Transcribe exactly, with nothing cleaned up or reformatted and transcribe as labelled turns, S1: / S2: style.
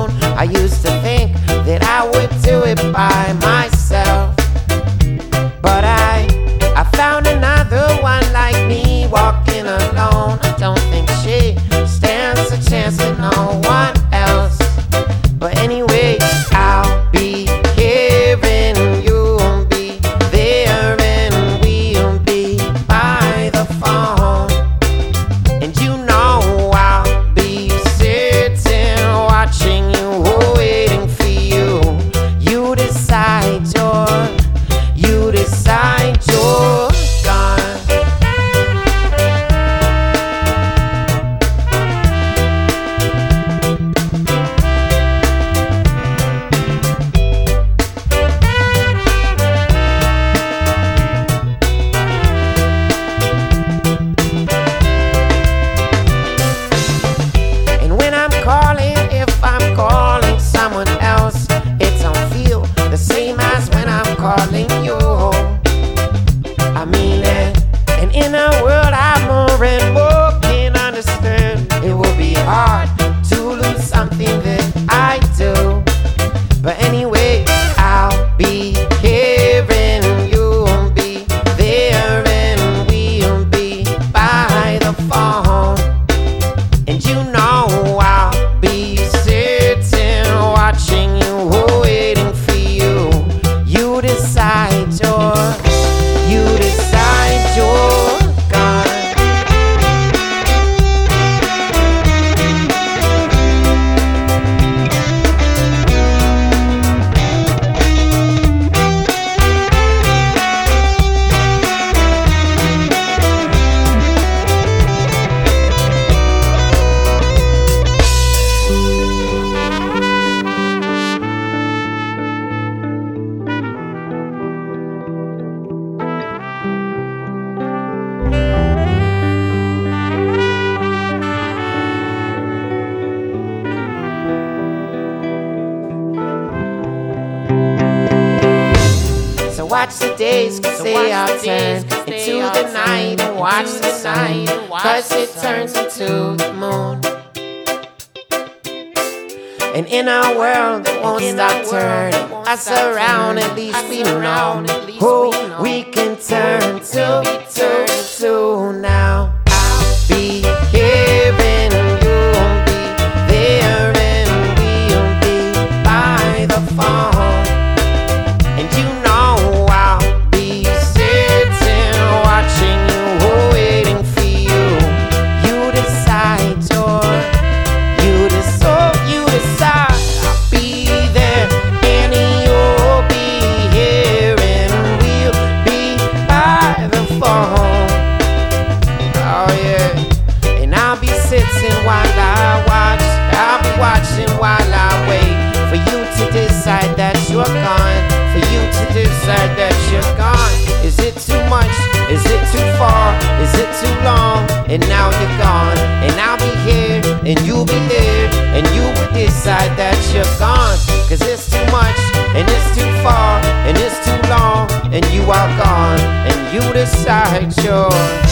S1: I used to think that I would do it by myself, but I, I found another one like me walking alone. I don't think she stands a chance to no one else. But anyway, I'll be here and you'll be there and we'll be by the phone. And you know I'll be sitting watching you, waiting for you. You decide you're, you decide you're gone. And when I'm calling, if I'm calling someone else, it don't feel the same as when I'm calling you. I mean it. And in a world I more and more can understand, it will be hard to lose something that I do. But anyway, I'll be here and you'll be there and we'll be by the phone. And you know I'll be sitting watching you, waiting for you. You decide you're, you decide you're gone. So watch the days, cause
S2: So
S1: they
S2: watch
S1: all
S2: the
S1: turn
S2: days, 'cause they
S1: into
S2: all
S1: the
S2: turn
S1: night, and watch
S2: into
S1: the
S2: the
S1: sun,
S2: night, and watch
S1: cause
S2: the
S1: it
S2: sun.
S1: turns into the moon. And in our world that won't
S2: in
S1: stop
S2: our world
S1: turning
S2: that won't
S1: us
S2: stop
S1: around,
S2: turning
S1: at least
S2: us
S1: we know
S2: around, at least
S1: who
S2: we know
S1: we can turn to,
S2: we'll be
S1: to,
S2: turning
S1: to now. I'll be here and you'll be there and we'll be by the phone. And you know I'll be sitting watching you, waiting for you. You decide you're, you decide, you decide. I'll be there and you'll be here and we'll be by the phone. Oh yeah. And I'll be sitting while I watch, I'll be watching while I wait for you to decide that you're gone, for you to decide that you're gone. Is it too much? Is it too far? Is it too long? And now you're gone, and I'll be here, and you'll be there, and you will decide that you're gone. Cause it's too much, and it's too far, and it's too long, and you are gone, and you decide you're